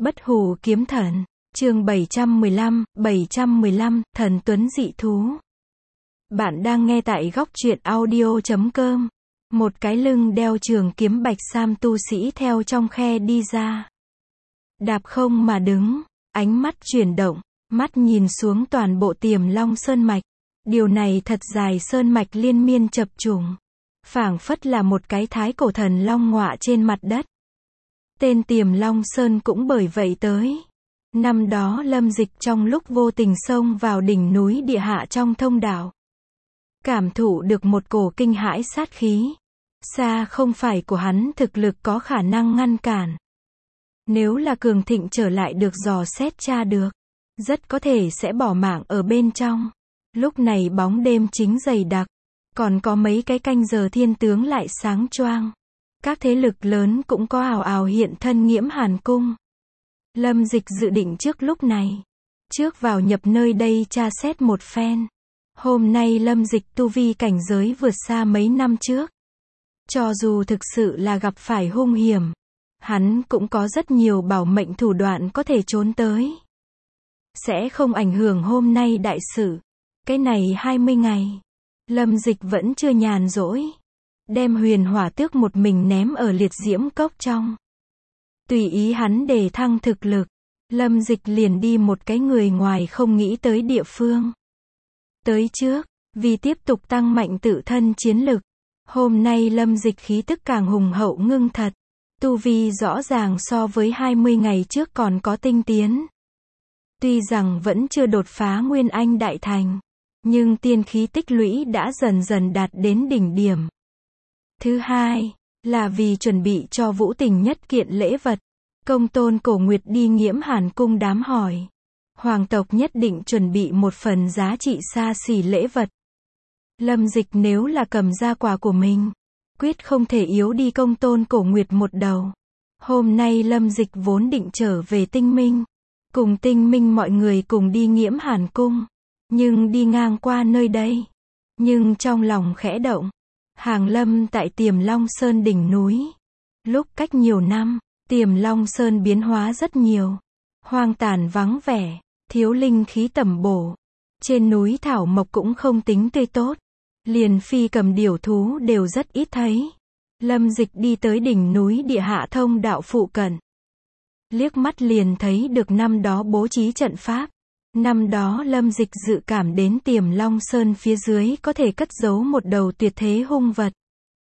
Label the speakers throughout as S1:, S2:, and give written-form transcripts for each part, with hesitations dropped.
S1: Bất hủ kiếm thần, chương 715, thần tuấn dị thú. Bạn đang nghe tại góc truyện audio.com. Một cái lưng đeo trường kiếm bạch sam tu sĩ theo trong khe đi ra. Đạp không mà đứng, ánh mắt chuyển động, mắt nhìn xuống toàn bộ Tiềm Long Sơn Mạch. Điều này thật dài sơn mạch liên miên chập trùng. Phảng phất là một cái thái cổ thần long ngọa trên mặt đất. Tên Tiềm Long Sơn cũng bởi vậy tới. Năm đó Lâm Dịch trong lúc vô tình xông vào đỉnh núi địa hạ trong thông đạo. Cảm thụ được một cổ kinh hãi sát khí. Xa không phải của hắn thực lực có khả năng ngăn cản. Nếu là cường thịnh trở lại được dò xét tra được. Rất có thể sẽ bỏ mạng ở bên trong. Lúc này bóng đêm chính dày đặc. Còn có mấy cái canh giờ thiên tướng lại sáng choang. Các thế lực lớn cũng có ào ào hiện thân Nghiễm Hàn Cung. Lâm Dịch dự định trước lúc này. Trước vào nhập nơi đây tra xét một phen. Hôm nay Lâm Dịch tu vi cảnh giới vượt xa mấy năm trước. Cho dù thực sự là gặp phải hung hiểm. Hắn cũng có rất nhiều bảo mệnh thủ đoạn có thể trốn tới. Sẽ không ảnh hưởng hôm nay đại sự. Cái này 20 ngày. Lâm Dịch vẫn chưa nhàn rỗi. Đem Huyền Hỏa Tước một mình ném ở liệt diễm cốc trong. Tùy ý hắn để thăng thực lực. Lâm Dịch liền đi một cái người ngoài không nghĩ tới địa phương. Tới trước, vì tiếp tục tăng mạnh tự thân chiến lực. Hôm nay Lâm Dịch khí tức càng hùng hậu ngưng thật. Tu vi rõ ràng so với 20 ngày trước còn có tinh tiến. Tuy rằng vẫn chưa đột phá Nguyên Anh Đại Thành. Nhưng tiên khí tích lũy đã dần dần đạt đến đỉnh điểm. Thứ hai, là vì chuẩn bị cho Vũ Tình nhất kiện lễ vật. Công tôn Cổ Nguyệt đi Nghiễm Hàn Cung đám hỏi. Hoàng tộc nhất định chuẩn bị một phần giá trị xa xỉ lễ vật. Lâm Dịch nếu là cầm ra quà của mình, quyết không thể yếu đi công tôn Cổ Nguyệt một đầu. Hôm nay Lâm Dịch vốn định trở về Tinh Minh. Cùng Tinh Minh mọi người cùng đi Nghiễm Hàn Cung. Nhưng đi ngang qua nơi đây. Nhưng trong lòng khẽ động. Hàng lâm tại Tiềm Long Sơn đỉnh núi. Lúc cách nhiều năm, Tiềm Long Sơn biến hóa rất nhiều. Hoang tàn vắng vẻ, thiếu linh khí tầm bổ. Trên núi thảo mộc cũng không tính tươi tốt. Liền phi cầm điểu thú đều rất ít thấy. Lâm Dịch đi tới đỉnh núi địa hạ thông đạo phụ cận. Liếc mắt liền thấy được năm đó bố trí trận pháp. Năm đó Lâm Dịch dự cảm đến Tiềm Long Sơn phía dưới có thể cất giấu một đầu tuyệt thế hung vật.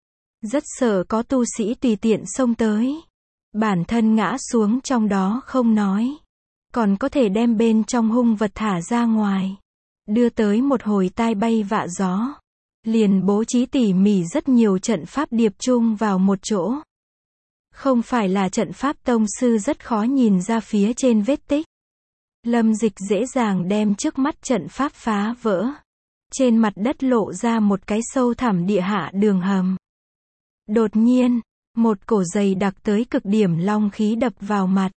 S1: Rất sợ có tu sĩ tùy tiện xông tới. Bản thân ngã xuống trong đó không nói. Còn có thể đem bên trong hung vật thả ra ngoài. Đưa tới một hồi tai bay vạ gió. Liền bố trí tỉ mỉ rất nhiều trận pháp điệp chung vào một chỗ. Không phải là trận pháp tông sư rất khó nhìn ra phía trên vết tích. Lâm Dịch dễ dàng đem trước mắt trận pháp phá vỡ. Trên mặt đất lộ ra một cái sâu thẳm địa hạ đường hầm. Đột nhiên, một cổ dày đặc tới cực điểm long khí đập vào mặt.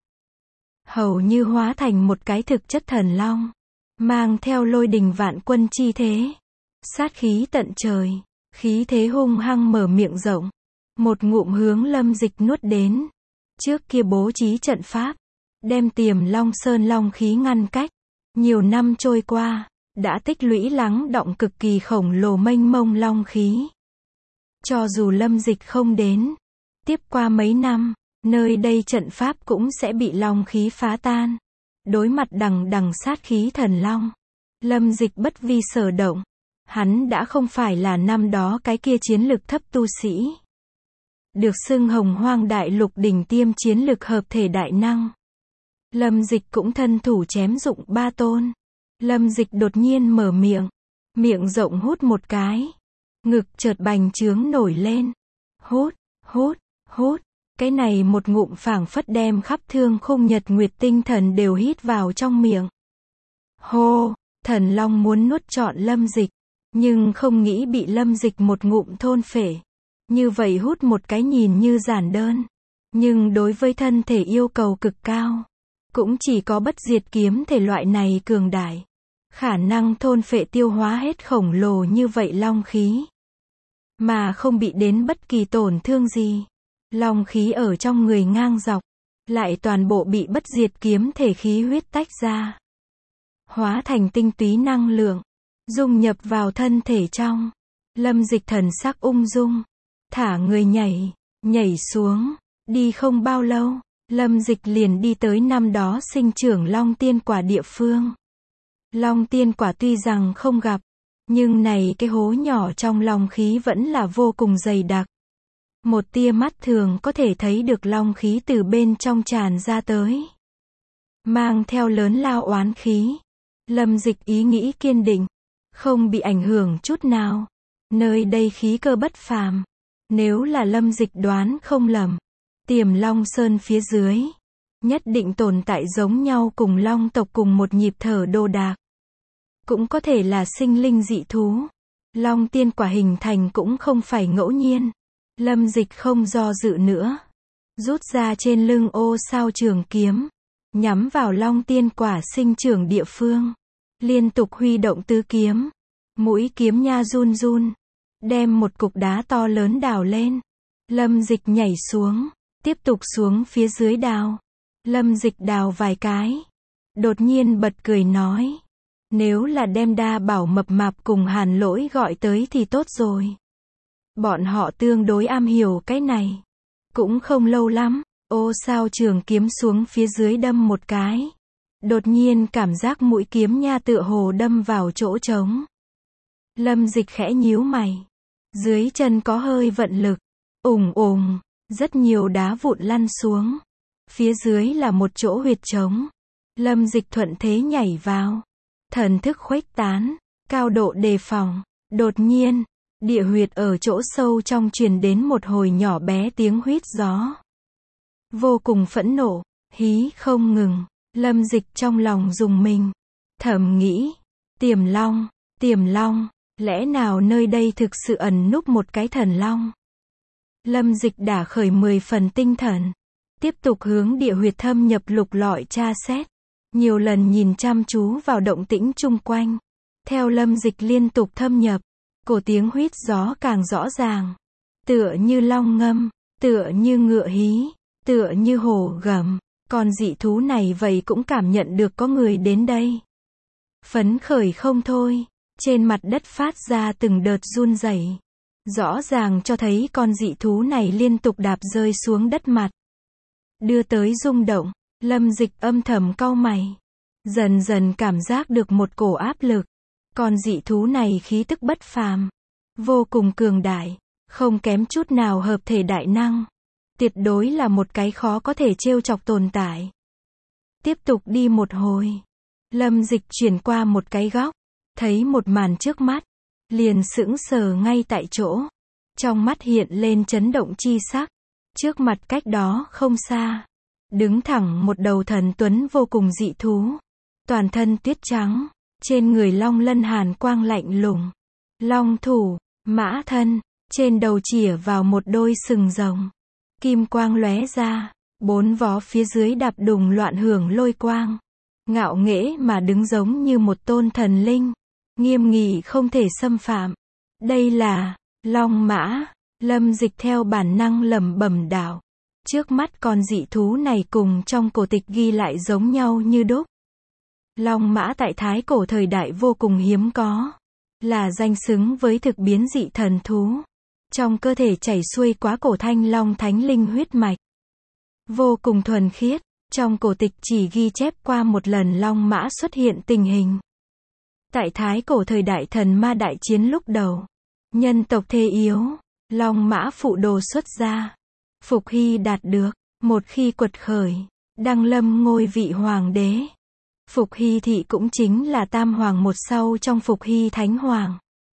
S1: Hầu như hóa thành một cái thực chất thần long. Mang theo lôi đình vạn quân chi thế. Sát khí tận trời. Khí thế hung hăng mở miệng rộng. Một ngụm hướng Lâm Dịch nuốt đến. Trước kia bố trí trận pháp. Đem Tiềm Long Sơn long khí ngăn cách. Nhiều năm trôi qua, đã tích lũy lắng đọng cực kỳ khổng lồ mênh mông long khí. Cho dù Lâm Dịch không đến, tiếp qua mấy năm, nơi đây trận pháp cũng sẽ bị long khí phá tan. Đối mặt đằng đằng sát khí thần long, Lâm Dịch bất vi sở động. Hắn đã không phải là năm đó cái kia chiến lực thấp tu sĩ. Được xưng Hồng Hoang Đại Lục đỉnh tiêm chiến lực hợp thể đại năng. Lâm Dịch cũng thân thủ chém dụng 3 tôn. Lâm Dịch đột nhiên mở miệng. Miệng rộng hút một cái. Ngực chợt bành trướng nổi lên. Hút, hút, hút. Cái này một ngụm phảng phất đem khắp thương khung nhật nguyệt tinh thần đều hít vào trong miệng. Hô, thần long muốn nuốt trọn Lâm Dịch. Nhưng không nghĩ bị Lâm Dịch một ngụm thôn phệ. Như vậy hút một cái nhìn như giản đơn. Nhưng đối với thân thể yêu cầu cực cao. Cũng chỉ có bất diệt kiếm thể loại này cường đại. Khả năng thôn phệ tiêu hóa hết khổng lồ như vậy long khí. Mà không bị đến bất kỳ tổn thương gì. Long khí ở trong người ngang dọc. lại toàn bộ bị bất diệt kiếm thể khí huyết tách ra, hóa thành tinh túy năng lượng, dung nhập vào thân thể trong. Lâm Dịch thần sắc ung dung, thả người nhảy xuống, đi không bao lâu, Lâm Dịch liền đi tới năm đó sinh trưởng Long Tiên Quả địa phương. Long Tiên Quả tuy rằng không gặp, nhưng này cái hố nhỏ trong long khí vẫn là vô cùng dày đặc. Một tia mắt thường có thể thấy được long khí từ bên trong tràn ra tới, mang theo lớn lao oán khí. Lâm Dịch ý nghĩ kiên định, không bị ảnh hưởng chút nào. Nơi đây khí cơ bất phàm. Nếu là Lâm Dịch đoán không lầm, Tiềm Long Sơn phía dưới nhất định tồn tại giống nhau cùng long tộc cùng một nhịp thở đồ đạc. Cũng có thể là sinh linh dị thú. Long Tiên Quả hình thành cũng không phải ngẫu nhiên. Lâm Dịch không do dự nữa, rút ra trên lưng ô sao trường kiếm, nhắm vào Long Tiên Quả sinh trưởng địa phương, liên tục huy động tứ kiếm, mũi kiếm nha run run, đem một cục đá to lớn đào lên. Lâm Dịch nhảy xuống, tiếp tục xuống phía dưới đào. Lâm Dịch đào vài cái, đột nhiên bật cười nói, nếu là đem Đa Bảo mập mạp cùng Hàn Lỗi gọi tới thì tốt rồi. Bọn họ tương đối am hiểu cái này. Cũng không lâu lắm, ô sao trường kiếm xuống phía dưới đâm một cái. Đột nhiên cảm giác mũi kiếm nha tựa hồ đâm vào chỗ trống. Lâm Dịch khẽ nhíu mày. Dưới chân có hơi vận lực. Ùng ùng, rất nhiều đá vụn lăn xuống. Phía dưới là một chỗ huyệt trống. Lâm Dịch thuận thế nhảy vào. Thần thức khuếch tán, cao độ đề phòng. Đột nhiên, địa huyệt ở chỗ sâu trong truyền đến một hồi nhỏ bé tiếng huýt gió. Vô cùng phẫn nộ, hí không ngừng. Lâm Dịch trong lòng rùng mình, thầm nghĩ, Tiềm Long, lẽ nào nơi đây thực sự ẩn núp một cái thần long? Lâm Dịch đả khởi 10 phần tinh thần, tiếp tục hướng địa huyệt thâm nhập lục lọi tra xét, nhiều lần nhìn chăm chú vào động tĩnh chung quanh. Theo Lâm Dịch liên tục thâm nhập, cổ tiếng huýt gió càng rõ ràng, tựa như long ngâm, tựa như ngựa hí, tựa như hổ gầm. Con dị thú này vậy cũng cảm nhận được có người đến đây. Phấn khởi không thôi, trên mặt đất phát ra từng đợt run rẩy. Rõ ràng cho thấy con dị thú này liên tục đạp rơi xuống đất mặt. Đưa tới rung động, Lâm Dịch âm thầm cau mày. Dần dần cảm giác được một cổ áp lực. Con dị thú này khí tức bất phàm, vô cùng cường đại, không kém chút nào hợp thể đại năng. Tuyệt đối là một cái khó có thể trêu chọc tồn tại. Tiếp tục đi một hồi, Lâm Dịch chuyển qua một cái góc, thấy một màn trước mắt, liền sững sờ ngay tại chỗ. Trong mắt hiện lên chấn động chi sắc. Trước mặt cách đó không xa, đứng thẳng một đầu thần tuấn vô cùng dị thú. Toàn thân tuyết trắng, trên người long lân hàn quang lạnh lùng. Long thủ, mã thân, trên đầu chĩa vào một đôi sừng rồng. Kim quang lóe ra, bốn vó phía dưới đạp đùng loạn hưởng lôi quang. Ngạo nghễ mà đứng giống như một tôn thần linh. Nghiêm nghị không thể xâm phạm. Đây là Long Mã. Lâm Dịch theo bản năng lẩm bẩm đạo. Trước mắt con dị thú này cùng trong cổ tịch ghi lại giống nhau như đúc. Long Mã tại Thái Cổ thời đại vô cùng hiếm có. Là danh xứng với thực biến dị thần thú. Trong cơ thể chảy xuôi quá cổ thanh long thánh linh huyết mạch. Vô cùng thuần khiết, trong cổ tịch chỉ ghi chép qua một lần Long Mã xuất hiện tình hình. Tại Thái Cổ thời đại thần ma đại chiến lúc đầu, nhân tộc thê yếu, Long Mã phụ đồ xuất ra. Phục Hy đạt được, một khi quật khởi, đăng lâm ngôi vị hoàng đế. Phục Hy thị cũng chính là tam hoàng một sau trong Phục Hy thánh hoàng.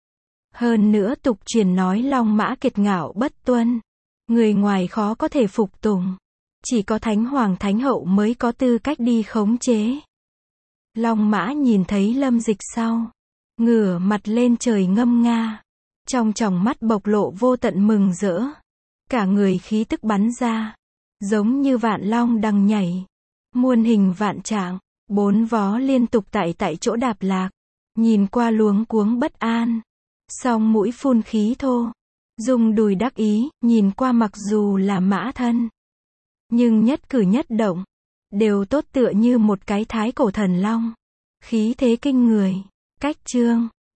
S1: Hơn nữa tục truyền nói Long Mã kiệt ngạo bất tuân, người ngoài khó có thể phục tùng, chỉ có thánh hoàng thánh hậu mới có tư cách đi khống chế. Long Mã nhìn thấy Lâm Dịch sau, ngửa mặt lên trời ngâm nga, trong tròng mắt bộc lộ vô tận mừng rỡ, cả người khí tức bắn ra, giống như vạn long đang nhảy, muôn hình vạn trạng, bốn vó liên tục tại chỗ đạp lạc, nhìn qua luống cuống bất an. Song mũi phun khí thô, dùng đùi đắc ý, nhìn qua mặc dù là mã thân, Nhưng nhất cử nhất động, đều tốt tựa như một cái thái cổ thần long. Khí thế kinh người. Cách chương